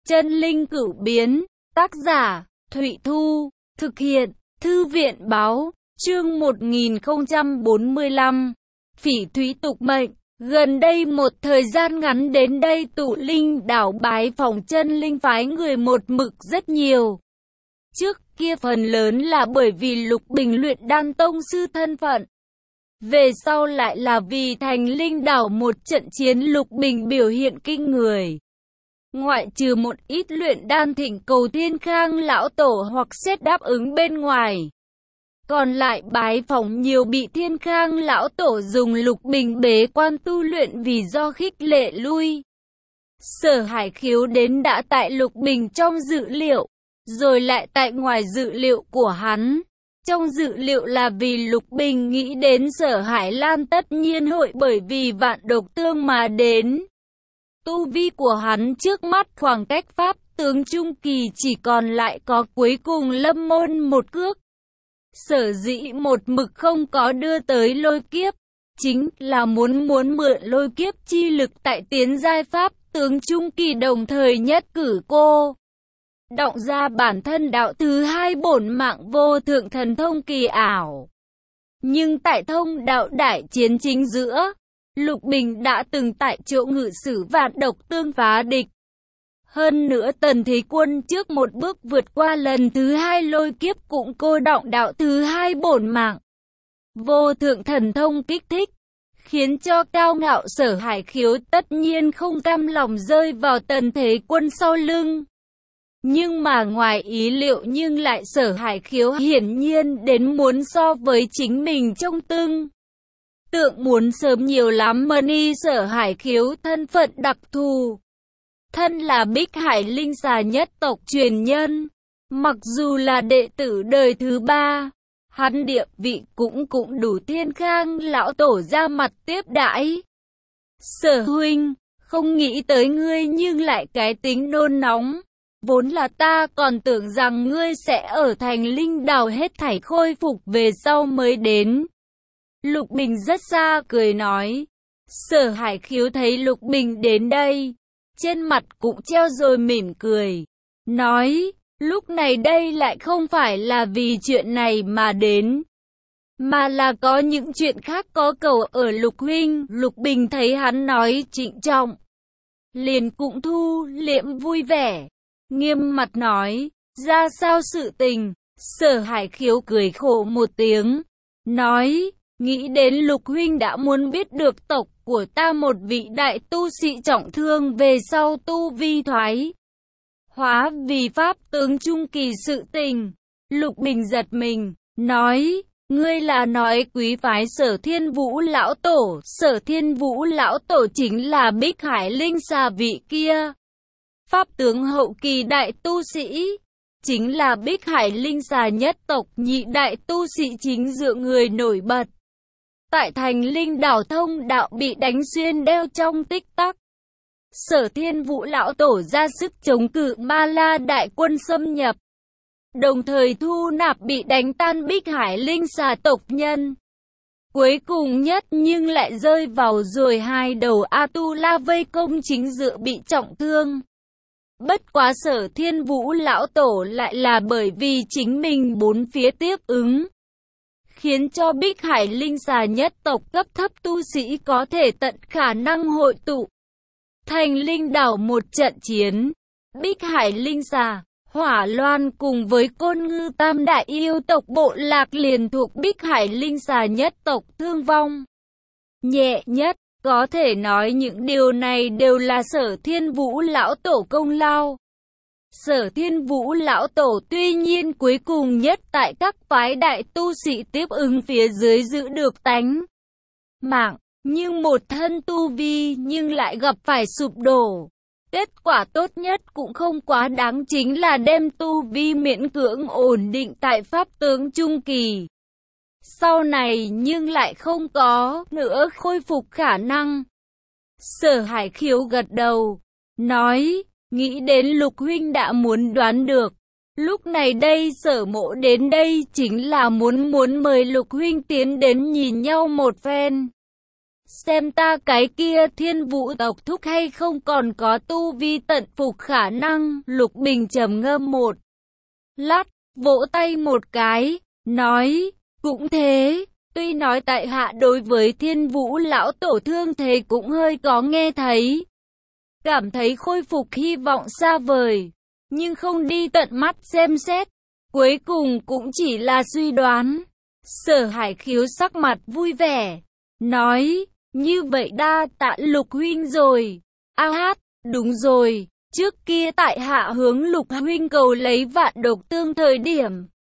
Chân linh cửu biến, tác giả, Thụy Thu, thực hiện, Thư viện báo, chương 1045, Phỉ Thúy tục mệnh. Gần đây một thời gian ngắn đến đây tụ linh đảo bái phỏng chân linh phái người một mực rất nhiều. Trước kia phần lớn là bởi vì Lục Bình luyện đan tông sư thân phận. Về sau lại là vì thành linh đảo một trận chiến Lục Bình biểu hiện kinh người. Ngoại trừ một ít luyện đan thỉnh cầu Thiên Khang lão tổ hoặc xét đáp ứng bên ngoài. Còn lại bái phỏng nhiều bị Thiên Khang lão tổ dùng Lục Bình bế quan tu luyện vì do khích lệ lui. Sở Hải Khiếu đến đã tại Lục Bình trong dự liệu, rồi lại tại ngoài dự liệu của hắn. Trong dự liệu là vì Lục Bình nghĩ đến Sở Hải Lan tất nhiên hội bởi vì vạn độc tương mà đến. Tu vi của hắn trước mắt khoảng cách pháp tướng trung kỳ chỉ còn lại có cuối cùng lâm môn một cước. Sở dĩ một mực không có đưa tới lôi kiếp, chính là muốn mượn lôi kiếp chi lực tại tiến giai pháp tướng trung kỳ đồng thời nhất cử cô động ra bản thân đạo thứ hai bổn mạng vô thượng thần thông kỳ ảo. Nhưng tại thông đạo đại chiến chính giữa, Lục Bình đã từng tại chỗ ngự sử vạn độc tương phá địch. Hơn nữa Tần Thế Quân trước một bước vượt qua lần thứ hai lôi kiếp cũng cô động đạo thứ hai bổn mạng vô thượng thần thông kích thích, khiến cho cao ngạo Sở Hải Khiếu tất nhiên không cam lòng rơi vào Tần Thế Quân sau lưng. Nhưng mà ngoài ý liệu nhưng lại Sở Hải Khiếu hiển nhiên đến muốn so với chính mình trong tượng muốn sớm nhiều lắm mà ni. Sở Hải Khiếu thân phận đặc thù, thân là Bích Hải Linh Xà nhất tộc truyền nhân, mặc dù là đệ tử đời thứ ba, hắn địa vị cũng đủ Thiên Khang lão tổ ra mặt tiếp đãi. Sở huynh, không nghĩ tới ngươi nhưng lại cái tính nôn nóng. Vốn là ta còn tưởng rằng ngươi sẽ ở thành linh đảo hết thảy khôi phục về sau mới đến. Lục Bình rất xa cười nói. Sở Hải Khiếu thấy Lục Bình đến đây, trên mặt cũng treo rồi mỉm cười, nói, lúc này đây lại không phải là vì chuyện này mà đến, mà là có những chuyện khác có cầu ở Lục huynh. Lục Bình thấy hắn nói trịnh trọng, liền cũng thu liễm vui vẻ, nghiêm mặt nói, ra sao sự tình. Sở Hải Khiếu cười khổ một tiếng, nói, nghĩ đến Lục huynh đã muốn biết được tộc của ta một vị đại tu sĩ trọng thương về sau tu vi thoái hóa vì pháp tướng trung kỳ sự tình. Lục Bình giật mình, nói, ngươi là nói quý phái Sở Thiên Vũ lão tổ? Sở Thiên Vũ lão tổ chính là Bích Hải Linh Xà vị kia pháp tướng hậu kỳ đại tu sĩ, chính là Bích Hải Linh Xà nhất tộc nhị đại tu sĩ chính dựa người nổi bật. Tại thành linh đảo thông đạo bị đánh xuyên đeo trong tích tắc. Sở Thiên Vũ lão tổ ra sức chống cự Ma La đại quân xâm nhập, đồng thời thu nạp bị đánh tan Bích Hải Linh Xà tộc nhân. Cuối cùng nhất nhưng lại rơi vào rồi hai đầu A-tu-la vây công chính dựa bị trọng thương. Bất quá Sở Thiên Vũ lão tổ lại là bởi vì chính mình bốn phía tiếp ứng, khiến cho Bích Hải Linh Xà nhất tộc cấp thấp tu sĩ có thể tận khả năng hội tụ thành linh đảo một trận chiến. Bích Hải Linh Xà, Hỏa Loan cùng với Côn Ngư tam đại yêu tộc bộ lạc liền thuộc Bích Hải Linh Xà nhất tộc thương vong nhẹ nhất. Có thể nói những điều này đều là Sở Thiên Vũ lão tổ công lao. Sở Thiên Vũ lão tổ tuy nhiên cuối cùng nhất tại các phái đại tu sĩ tiếp ứng phía dưới giữ được tánh mạng, nhưng một thân tu vi nhưng lại gặp phải sụp đổ. Kết quả tốt nhất cũng không quá đáng chính là đem tu vi miễn cưỡng ổn định tại pháp tướng trung kỳ. Sau này nhưng lại không có nữa khôi phục khả năng. Sở Hải Khiếu gật đầu, nói, nghĩ đến Lục huynh đã muốn đoán được. Lúc này đây Sở mộ đến đây chính là muốn mời Lục huynh tiến đến nhìn nhau một phen. xem ta cái kia Thiên Vũ tộc thúc hay không còn có tu vi tận phục khả năng. Lục Bình trầm ngâm một lát, vỗ tay một cái, nói, cũng thế, tuy nói tại hạ đối với Thiên Vũ lão tổ thương thế cũng hơi có nghe thấy, cảm thấy khôi phục hy vọng xa vời, nhưng không đi tận mắt xem xét, cuối cùng cũng chỉ là suy đoán. Sở Hải Khiếu sắc mặt vui vẻ, nói, như vậy đa tạ Lục huynh rồi. A hát, đúng rồi, trước kia tại hạ hướng Lục huynh cầu lấy vạn độc tương thời điểm.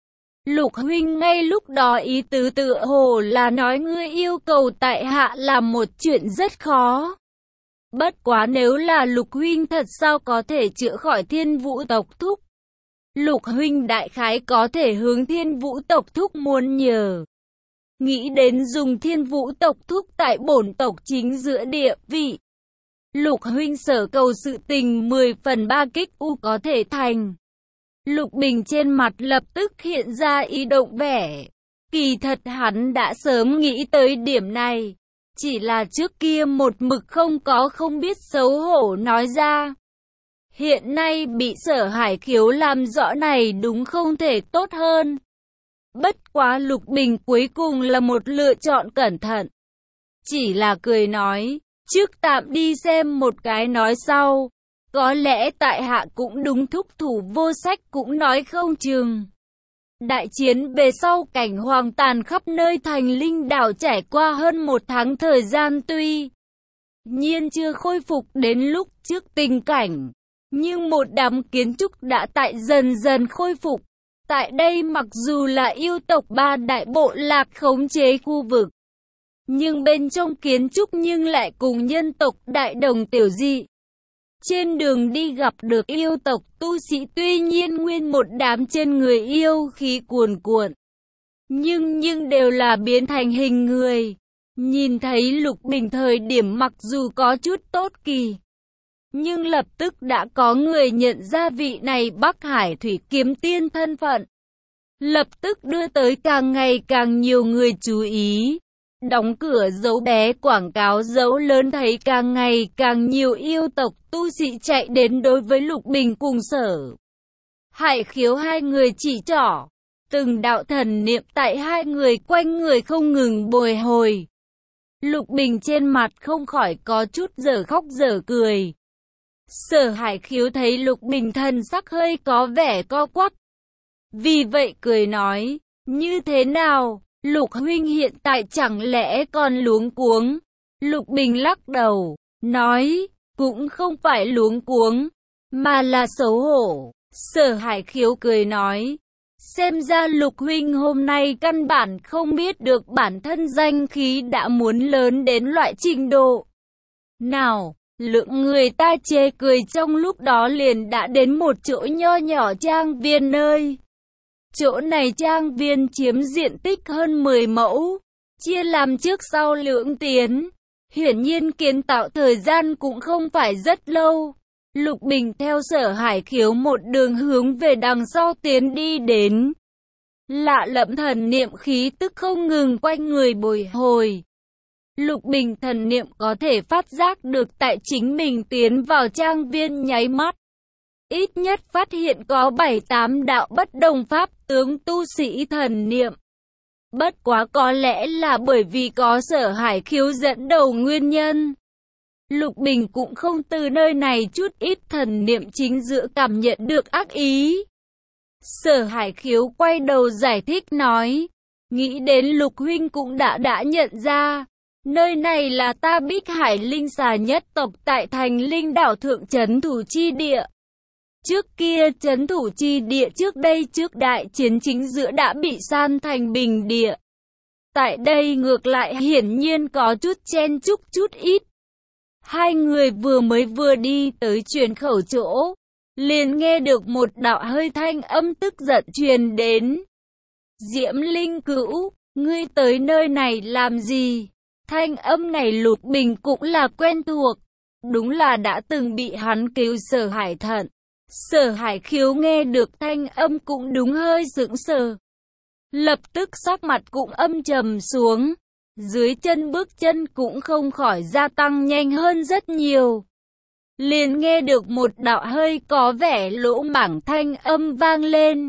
Lục huynh ngay lúc đó ý tứ tựa hồ là nói ngươi yêu cầu tại hạ làm một chuyện rất khó. Bất quá nếu là Lục huynh thật sao có thể chữa khỏi Thiên Vũ tộc thúc. Lục huynh đại khái có thể hướng Thiên Vũ tộc thúc muốn nhờ. Nghĩ đến dùng Thiên Vũ tộc thúc tại bổn tộc chính giữa địa vị. Lục huynh sở cầu sự tình 10/3 kích u có thể thành. Lục Bình trên mặt lập tức hiện ra ý động vẻ. Kỳ thật hắn đã sớm nghĩ tới điểm này. Chỉ là trước kia một mực không biết xấu hổ nói ra. Hiện nay bị Sở Hải Khiếu làm rõ này đúng không thể tốt hơn. Bất quá Lục Bình cuối cùng là một lựa chọn cẩn thận. Chỉ là cười nói, trước tạm đi xem một cái nói sau. Có lẽ tại hạ cũng đúng thúc thủ vô sách cũng nói không chừng. Đại chiến về sau cảnh hoang tàn khắp nơi thành linh đảo trải qua hơn 1 tháng thời gian tuy nhiên chưa khôi phục đến lúc trước tình cảnh. Nhưng một đám kiến trúc đã tại dần dần khôi phục. Tại đây mặc dù là yêu tộc 3 đại bộ lạc khống chế khu vực. Nhưng bên trong kiến trúc nhưng lại cùng nhân tộc đại đồng tiểu dị. Trên đường đi gặp được yêu tộc tu sĩ tuy nhiên nguyên một đám trên người yêu khí cuồn cuộn. Nhưng đều là biến thành hình người. Nhìn thấy Lục Bình thời điểm mặc dù có chút tốt kỳ. Nhưng lập tức đã có người nhận ra vị này Bắc Hải Thủy Kiếm Tiên thân phận. Lập tức đưa tới càng ngày càng nhiều người chú ý. Đóng cửa dấu bé quảng cáo dấu lớn thấy càng ngày càng nhiều yêu tộc tu sĩ chạy đến đối với Lục Bình cùng Sở Hải Khiếu hai người chỉ trỏ. Từng đạo thần niệm tại hai người quanh người không ngừng bồi hồi. Lục Bình trên mặt không khỏi có chút dở khóc dở cười. Sở Hải Khiếu thấy Lục Bình thần sắc hơi có vẻ co quắp. Vì vậy cười nói, như thế nào, Lục huynh hiện tại chẳng lẽ còn luống cuống? Lục Bình lắc đầu, nói, cũng không phải luống cuống, mà là xấu hổ. Sở Hải Khiếu cười nói, xem ra Lục huynh hôm nay căn bản không biết được bản thân danh khí đã muốn lớn đến loại trình độ nào. Lượng người ta chê cười trong lúc đó liền đã đến một chỗ nho nhỏ trang viên nơi. Chỗ này trang viên chiếm diện tích hơn 10 mẫu, chia làm trước sau lưỡng tiến. Hiển nhiên kiến tạo thời gian cũng không phải rất lâu. Lục Bình theo Sở Hải Khiếu một đường hướng về đằng sau tiến đi đến. Lạ lẫm thần niệm khí tức không ngừng quanh người bồi hồi. Lục Bình thần niệm có thể phát giác được tại chính mình tiến vào trang viên nháy mắt. Ít nhất phát hiện có 7-8 đạo bất đồng pháp tướng tu sĩ thần niệm. Bất quá có lẽ là bởi vì có Sở Hải Khiếu dẫn đầu nguyên nhân. Lục Bình cũng không từ nơi này chút ít thần niệm chính giữa cảm nhận được ác ý. Sở Hải Khiếu quay đầu giải thích nói, nghĩ đến Lục huynh cũng đã nhận ra. Nơi này là ta Bích Hải Linh Xà nhất tộc tại thành Linh đảo thượng trấn thủ chi địa. Trước kia trấn thủ chi địa trước đây trước đại chiến chính giữa đã bị san thành bình địa. Tại đây ngược lại hiển nhiên có chút chen chúc chút ít. Hai người vừa đi tới truyền khẩu chỗ, liền nghe được một đạo hơi thanh âm tức giận truyền đến. Diễm Linh Cữu, ngươi tới nơi này làm gì? Thanh âm này Lục Bình cũng là quen thuộc. Đúng là đã từng bị hắn cứu Sở Hải Thận. Sở Hải Khiếu nghe được thanh âm cũng đúng hơi sững sờ. Lập tức sắc mặt cũng âm trầm xuống. dưới chân bước chân cũng không khỏi gia tăng nhanh hơn rất nhiều. Liền nghe được một đạo hơi có vẻ lỗ mãng thanh âm vang lên.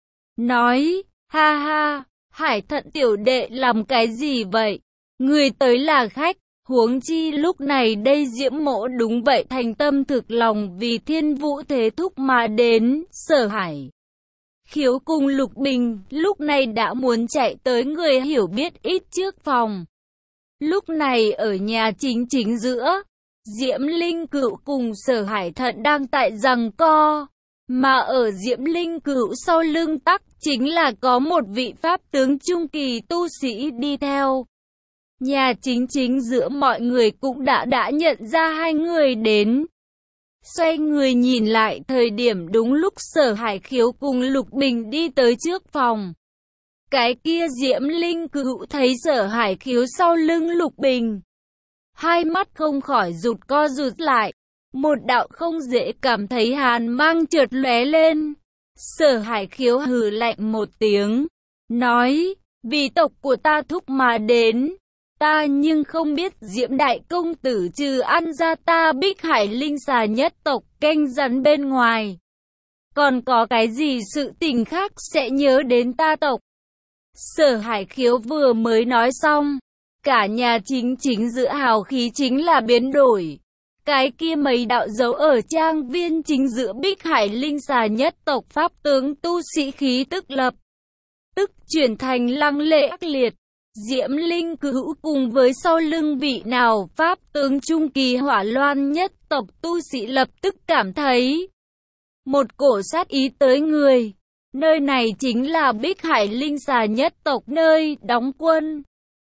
Nói, ha ha, Hải Thận tiểu đệ làm cái gì vậy? Người tới là khách, huống chi lúc này đây Diễm Mỗ đúng vậy thành tâm thực lòng vì Thiên Vũ Thế Thúc mà đến. Sở Hải Khiếu cùng Lục Bình lúc này đã muốn chạy tới người hiểu biết ít trước phòng. Lúc này ở nhà chính giữa, Diễm Linh Cửu cùng Sở Hải Thận đang tại giằng co, mà ở Diễm Linh Cửu sau lưng tắc chính là có một vị pháp tướng trung kỳ tu sĩ đi theo. Nhà chính giữa mọi người cũng đã nhận ra hai người đến. Xoay người nhìn lại thời điểm đúng lúc Sở Hải Khiếu cùng Lục Bình đi tới trước phòng. Cái kia Diễm Linh Cửu thấy Sở Hải Khiếu sau lưng Lục Bình, hai mắt không khỏi co rụt lại, một đạo không dễ cảm thấy hàn mang chợt lóe lên. Sở Hải Khiếu hừ lạnh một tiếng, nói, vì tộc của ta thúc mà đến, ta nhưng không biết Diễm đại công tử trừ ăn ra ta Bích Hải Linh xà nhất tộc canh rắn bên ngoài, còn có cái gì sự tình khác sẽ nhớ đến ta tộc. Sở Hải Khiếu vừa mới nói xong, cả nhà chính giữa hào khí chính là biến đổi. Cái kia mấy đạo dấu ở trang viên chính giữa Bích Hải Linh xà nhất tộc pháp tướng tu sĩ khí tức chuyển thành lăng lệ ác liệt. Diễm Linh Cửu cùng với sau lưng vị nào pháp tướng trung kỳ Hỏa Loan nhất tộc tu sĩ lập tức cảm thấy một cổ sát ý tới người. Nơi này chính là Bích Hải Linh xà nhất tộc nơi đóng quân.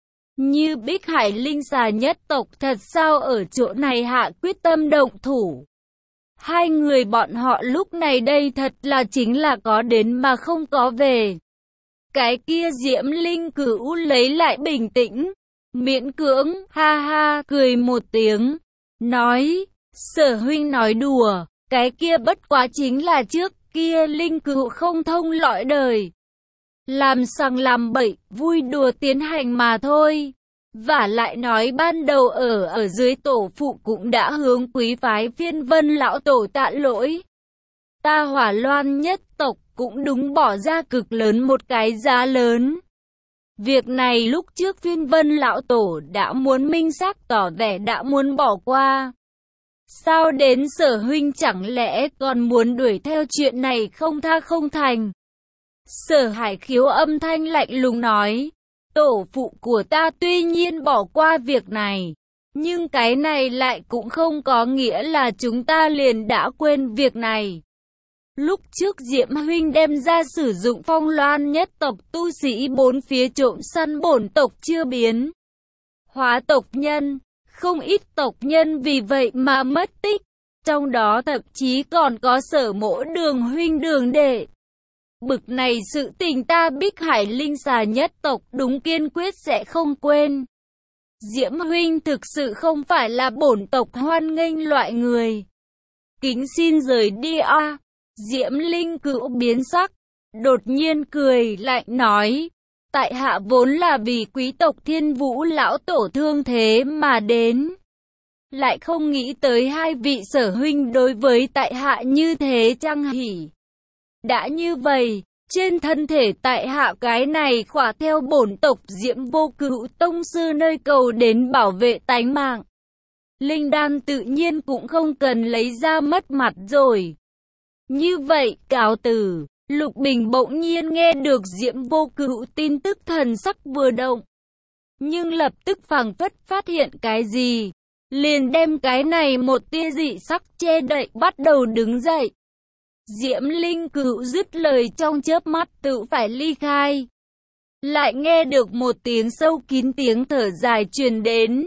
Như Bích Hải Linh xà nhất tộc thật sao ở chỗ này hạ quyết tâm động thủ. Hai người bọn họ lúc này đây thật là chính là có đến mà không có về. Cái kia Diễm Linh Cửu lấy lại bình tĩnh, miễn cưỡng, ha ha, cười một tiếng, nói, Sở huynh nói đùa, cái kia bất quá chính là trước kia Linh Cửu không thông lõi đời. Làm sằng làm bậy, vui đùa tiến hành mà thôi. Vả lại nói ban đầu ở dưới tổ phụ cũng đã hướng quý phái Phiên Vân lão tổ tạ lỗi. Ta Hỏa Loan nhất tộc cũng đúng bỏ ra cực lớn một cái giá lớn. Việc này lúc trước Phiên Vân lão tổ đã muốn minh xác tỏ vẻ đã muốn bỏ qua. Sao đến Sở huynh chẳng lẽ còn muốn đuổi theo chuyện này không tha không thành? Sở Hải Khiếu âm thanh lạnh lùng nói, tổ phụ của ta tuy nhiên bỏ qua việc này, nhưng cái này lại cũng không có nghĩa là chúng ta liền đã quên việc này. Lúc trước Diễm huynh đem ra sử dụng Phong Loan nhất tộc tu sĩ bốn phía trộm săn bổn tộc chưa biến hóa tộc nhân, không ít tộc nhân vì vậy mà mất tích, trong đó thậm chí còn có Sở mỗ Đường huynh Đường đệ. Bực này sự tình ta Bích Hải Linh xà nhất tộc đúng kiên quyết sẽ không quên. Diễm huynh thực sự không phải là bổn tộc hoan nghênh loại người. Kính xin rời đi a. Diễm Linh Cửu biến sắc, đột nhiên cười lạnh nói, tại hạ vốn là vì quý tộc Thiên Vũ lão tổ thương thế mà đến. Lại không nghĩ tới hai vị Sở huynh đối với tại hạ như thế chăng hỉ. Đã như vậy, trên thân thể tại hạ cái này khỏa theo bổn tộc Diễm Vô Cửu tông sư nơi cầu đến bảo vệ tánh mạng. Linh đan tự nhiên cũng không cần lấy ra mất mặt rồi. Như vậy, cáo từ. Lục Bình bỗng nhiên nghe được Diễm Vô Cửu tin tức thần sắc vừa động. Nhưng lập tức phảng phất phát hiện cái gì. Liền đem cái này một tia dị sắc che đậy bắt đầu đứng dậy. Diễm Linh Cửu dứt lời trong chớp mắt tự phải ly khai. Lại nghe được một tiếng sâu kín tiếng thở dài truyền đến.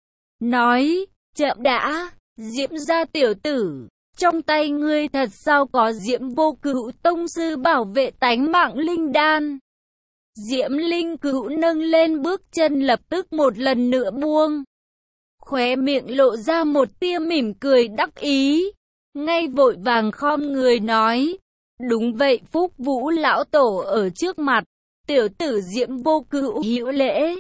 Nói, chậm đã, Diễm gia tiểu tử, trong tay ngươi thật sao có Diễm Vô Cửu tông sư bảo vệ tánh mạng linh đan. Diễm Linh Cửu nâng lên bước chân lập tức một lần nữa buông. Khóe miệng lộ ra một tia mỉm cười đắc ý. Ngay vội vàng khom người nói, đúng vậy Phúc Vũ lão tổ ở trước mặt, tiểu tử Diễm Vô Cửu hữu lễ.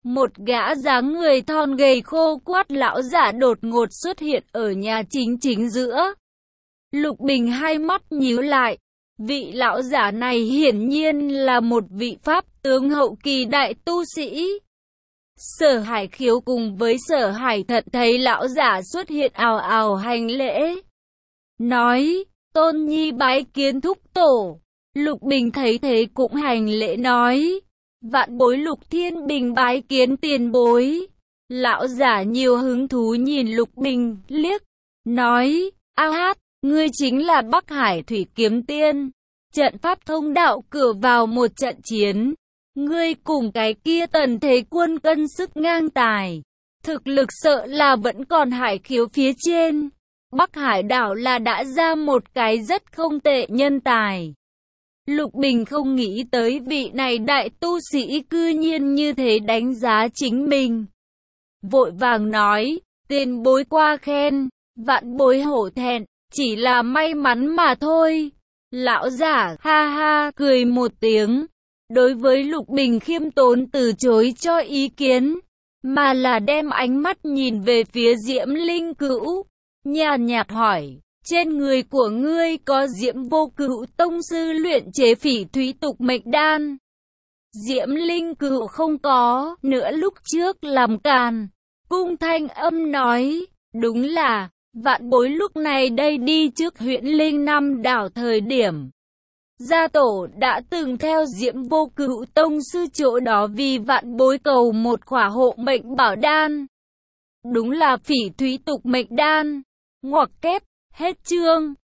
Một gã dáng người thon gầy khô quắt lão giả đột ngột xuất hiện ở nhà chính giữa. Lục Bình hai mắt nhíu lại. Vị lão giả này hiển nhiên là một vị pháp tướng hậu kỳ đại tu sĩ. Sở Hải Khiếu cùng với Sở Hải Thận thấy lão giả xuất hiện ào ào hành lễ. Nói, Tôn Nhi bái kiến thúc tổ. Lục Bình thấy thế cũng hành lễ nói, vạn bối Lục Thiên Bình bái kiến tiền bối. Lão giả nhiều hứng thú nhìn Lục Bình liếc, nói, a hát, ngươi chính là Bắc Hải Thủy Kiếm Tiên. Trận pháp thông đạo cửa vào một trận chiến. Ngươi cùng cái kia Tần Thế Quân cân sức ngang tài. Thực lực sợ là vẫn còn Hải Khiếu phía trên. Bắc Hải đảo là đã ra một cái rất không tệ nhân tài. Lục Bình không nghĩ tới vị này đại tu sĩ cư nhiên như thế đánh giá chính mình. Vội vàng nói, tiền bối qua khen, vạn bối hổ thẹn, chỉ là may mắn mà thôi. Lão giả ha ha cười một tiếng, đối với Lục Bình khiêm tốn từ chối cho ý kiến, mà là đem ánh mắt nhìn về phía Diễm Linh Cữu, nhàn nhạt hỏi, trên người của ngươi có Diễm Vô Cữu tông sư luyện chế Phỉ Thúy Tục Mệnh Đan. Diễm Linh Cữu không có, nữa lúc trước làm càn, cung thanh âm nói, đúng là, vạn bối lúc này đây đi trước huyện Linh Năm đảo thời điểm. Gia tổ đã từng theo Diễm Vô Cữu tông sư chỗ đó vì vạn bối cầu một khỏa hộ mệnh bảo đan. Đúng là Phỉ Thúy Tục Mệnh Đan. Ngoặc kép, hết chương.